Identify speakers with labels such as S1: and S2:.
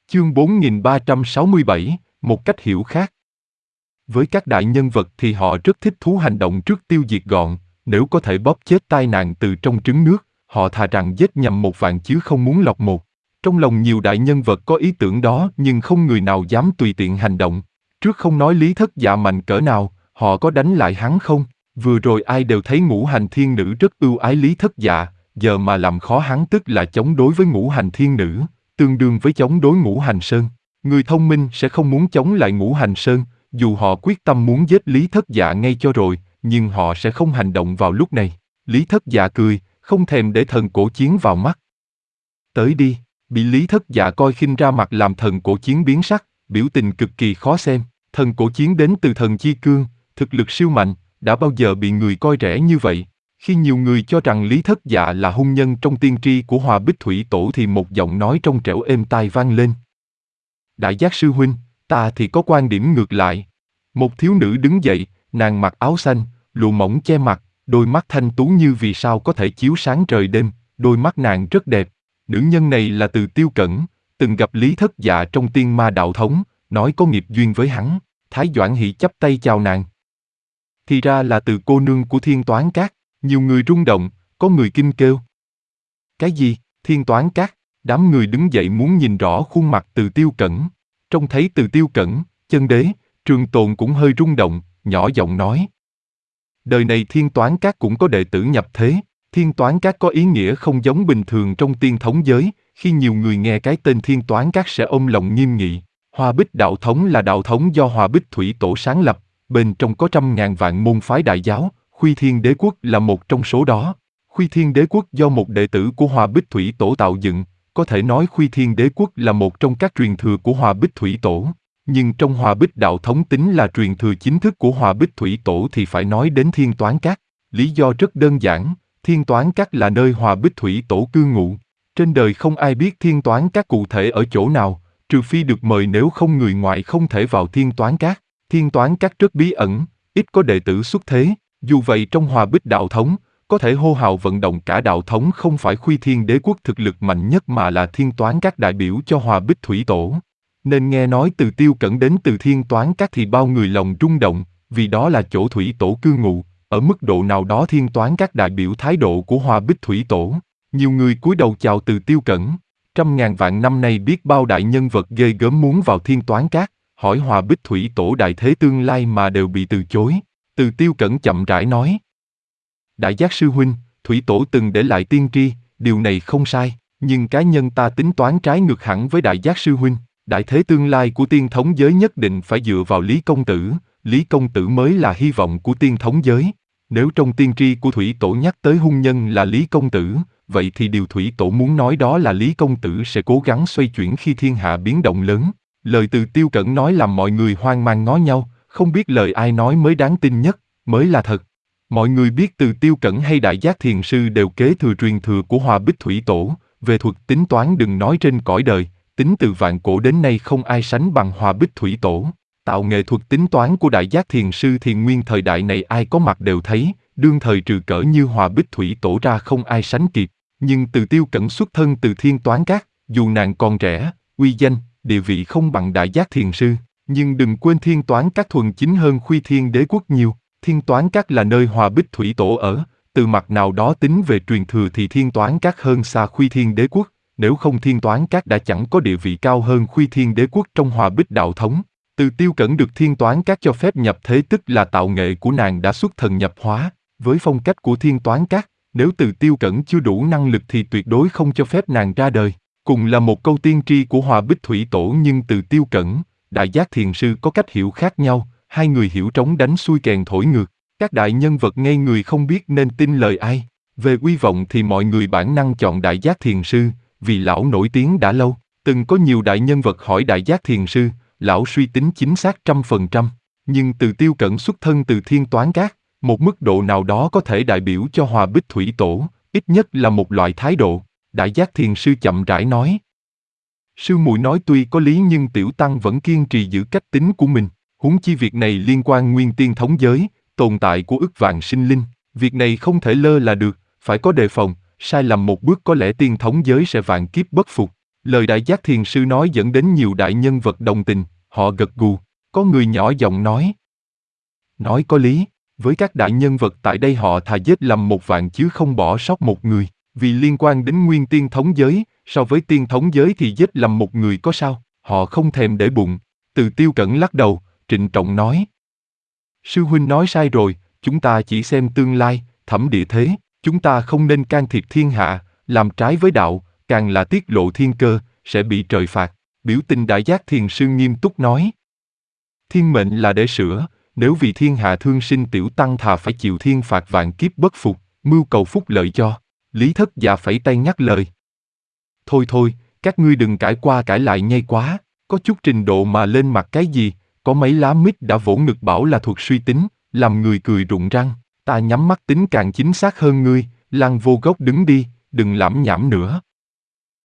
S1: Chương 4367, một cách hiểu khác. Với các đại nhân vật thì họ rất thích thú hành động trước tiêu diệt gọn, nếu có thể bóp chết tai nạn từ trong trứng nước, họ thà rằng giết nhầm 1.000 chứ không muốn lọt một. Trong lòng nhiều đại nhân vật có ý tưởng đó nhưng không người nào dám tùy tiện hành động. Trước không nói Lý Thất Dạ mạnh cỡ nào, họ có đánh lại hắn không? Vừa rồi ai đều thấy Ngũ Hành Thiên Nữ rất ưu ái Lý Thất Dạ, giờ mà làm khó hắn tức là chống đối với Ngũ Hành Thiên Nữ, tương đương với chống đối Ngũ Hành Sơn. Người thông minh sẽ không muốn chống lại Ngũ Hành Sơn, dù họ quyết tâm muốn giết Lý Thất Dạ ngay cho rồi, nhưng họ sẽ không hành động vào lúc này. Lý Thất Dạ cười, không thèm để Thần Cổ Chiến vào mắt. Tới đi, bị Lý Thất Dạ coi khinh ra mặt làm Thần Cổ Chiến biến sắc, biểu tình cực kỳ khó xem. Thần Cổ Chiến đến từ thần Chi Cương, thực lực siêu mạnh, đã bao giờ bị người coi rẻ như vậy. Khi nhiều người cho rằng Lý Thất Dạ là hung nhân trong tiên tri của Hòa Bích Thủy Tổ thì một giọng nói trong trẻo êm tai vang lên. Đại Giác sư huynh, ta thì có quan điểm ngược lại. Một thiếu nữ đứng dậy, nàng mặc áo xanh, lụa mỏng che mặt, đôi mắt thanh tú như vì sao có thể chiếu sáng trời đêm, đôi mắt nàng rất đẹp. Nữ nhân này là Từ Tiêu Cẩn, từng gặp Lý Thất Dạ trong Tiên Ma Đạo Thống, nói có nghiệp duyên với hắn. Thái Doãn Hỷ chắp tay chào nàng. Thì ra là Từ cô nương của Thiên Toán Các. Nhiều người rung động, có người kinh kêu. Cái gì, Thiên Toán Các? Đám người đứng dậy muốn nhìn rõ khuôn mặt Từ Tiêu Cẩn. Trông thấy Từ Tiêu Cẩn, Chân Đế, Trường Tồn cũng hơi rung động, nhỏ giọng nói. Đời này Thiên Toán Các cũng có đệ tử nhập thế. Thiên Toán Các có ý nghĩa không giống bình thường trong tiên thống giới, khi nhiều người nghe cái tên Thiên Toán Các sẽ ôm lòng nghiêm nghị. Hoa Bích Đạo Thống là đạo thống do Hòa Bích Thủy Tổ sáng lập, bên trong có 100.000 vạn môn phái đại giáo, Khuy Thiên Đế Quốc là một trong số đó. Khuy Thiên Đế Quốc do một đệ tử của Hòa Bích Thủy Tổ tạo dựng, có thể nói Khuy Thiên Đế Quốc là một trong các truyền thừa của Hòa Bích Thủy Tổ. Nhưng trong Hòa Bích Đạo Thống tính là truyền thừa chính thức của Hòa Bích Thủy Tổ thì phải nói đến Thiên Toán Các. Lý do rất đơn giản, Thiên Toán Các là nơi Hòa Bích Thủy Tổ cư ngụ. Trên đời không ai biết Thiên Toán Các cụ thể ở chỗ nào, trừ phi được mời, nếu không người ngoại không thể vào Thiên Toán Các. Thiên Toán Các rất bí ẩn, ít có đệ tử xuất thế. Dù vậy trong Hòa Bích Đạo Thống, có thể hô hào vận động cả đạo thống không phải Khuy Thiên Đế Quốc thực lực mạnh nhất mà là Thiên Toán Các đại biểu cho Hòa Bích Thủy Tổ. Nên nghe nói Từ Tiêu Cẩn đến từ Thiên Toán Các thì bao người lòng rung động, vì đó là chỗ Thủy Tổ cư ngụ. Ở mức độ nào đó Thiên Toán Các đại biểu thái độ của Hòa Bích Thủy Tổ. Nhiều người cúi đầu chào Từ Tiêu Cẩn. 100.000 vạn năm nay biết bao đại nhân vật ghê gớm muốn vào Thiên Toán Các, hỏi Hòa Bích Thủy Tổ đại thế tương lai mà đều bị từ chối. Từ Tiêu Cẩn chậm rãi nói. Đại Giác sư huynh, Thủy Tổ từng để lại tiên tri, điều này không sai, nhưng cá nhân ta tính toán trái ngược hẳn với Đại Giác sư huynh. Đại thế tương lai của tiên thống giới nhất định phải dựa vào Lý Công Tử, Lý Công Tử mới là hy vọng của tiên thống giới. Nếu trong tiên tri của Thủy Tổ nhắc tới hung nhân là Lý Công Tử, vậy thì điều Thủy Tổ muốn nói đó là Lý Công Tử sẽ cố gắng xoay chuyển khi thiên hạ biến động lớn. Lời Từ Tiêu Cẩn nói làm mọi người hoang mang ngó nhau, không biết lời ai nói mới đáng tin nhất, mới là thật. Mọi người biết Từ Tiêu Cẩn hay Đại Giác Thiền Sư đều kế thừa truyền thừa của Hòa Bích Thủy Tổ, về thuật tính toán đừng nói trên cõi đời, tính từ vạn cổ đến nay không ai sánh bằng Hòa Bích Thủy Tổ. Tạo nghệ thuật tính toán của Đại Giác Thiền Sư thì nguyên thời đại này ai có mặt đều thấy, đương thời trừ cỡ như Hòa Bích Thủy Tổ ra không ai sánh kịp. Nhưng Từ Tiêu Cẩn xuất thân từ Thiên Toán Các, dù nàng còn trẻ, uy danh, địa vị không bằng Đại Giác Thiền Sư, nhưng đừng quên Thiên Toán Các thuần chính hơn Khuy Thiên Đế Quốc nhiều. Thiên Toán Các là nơi Hòa Bích Thủy Tổ ở, từ mặt nào đó tính về truyền thừa thì Thiên Toán Các hơn xa Khuy Thiên Đế Quốc, nếu không Thiên Toán Các đã chẳng có địa vị cao hơn Khuy Thiên Đế Quốc trong Hòa Bích Đạo Thống. Từ Tiêu Cẩn được Thiên Toán Các cho phép nhập thế tức là tạo nghệ của nàng đã xuất thần nhập hóa, với phong cách của Thiên Toán Các, nếu Từ Tiêu Cẩn chưa đủ năng lực thì tuyệt đối không cho phép nàng ra đời. Cùng là một câu tiên tri của Hòa Bích Thủy Tổ nhưng Từ Tiêu Cẩn, Đại Giác Thiền Sư có cách hiểu khác nhau, hai người hiểu trống đánh xuôi kèn thổi ngược. Các đại nhân vật ngây người không biết nên tin lời ai. Về uy vọng thì mọi người bản năng chọn Đại Giác Thiền Sư, vì lão nổi tiếng đã lâu. Từng có nhiều đại nhân vật hỏi Đại Giác Thiền Sư, lão suy tính chính xác 100%. Nhưng Từ Tiêu Cẩn xuất thân từ Thiên Toán Các, một mức độ nào đó có thể đại biểu cho Hòa Bích Thủy Tổ, ít nhất là một loại thái độ. Đại Giác Thiền Sư chậm rãi nói. Sư muội nói tuy có lý nhưng tiểu tăng vẫn kiên trì giữ cách tính của mình. Huống chi việc này liên quan nguyên tiên thống giới, tồn tại của ức vạn sinh linh. Việc này không thể lơ là được, phải có đề phòng, sai lầm một bước có lẽ tiên thống giới sẽ vạn kiếp bất phục. Lời Đại Giác Thiền Sư nói dẫn đến nhiều đại nhân vật đồng tình, họ gật gù. Có người nhỏ giọng nói. Nói có lý, với các đại nhân vật tại đây họ thà giết lầm 1 vạn chứ không bỏ sót một người, vì liên quan đến nguyên tiên thống giới, so với tiên thống giới thì giết lầm một người có sao, họ không thèm để bụng. Từ Tiêu Cẩn lắc đầu, trịnh trọng nói. Sư huynh nói sai rồi, chúng ta chỉ xem tương lai, thẩm địa thế, chúng ta không nên can thiệp thiên hạ, làm trái với đạo, càng là tiết lộ thiên cơ, sẽ bị trời phạt. Biểu tình Đại Giác Thiền Sư nghiêm túc nói. Thiên mệnh là để sửa, nếu vì thiên hạ thương sinh tiểu tăng thà phải chịu thiên phạt vạn kiếp bất phục, mưu cầu phúc lợi cho. Lý Thất Dạ phẩy tay nhắc lời. Thôi thôi, các ngươi đừng cãi qua cãi lại nhây quá, có chút trình độ mà lên mặt cái gì, có mấy lá mít đã vỗ ngực bảo là thuật suy tính, làm người cười rụng răng, ta nhắm mắt tính càng chính xác hơn ngươi, lăn vô gốc đứng đi, đừng lảm nhảm nữa.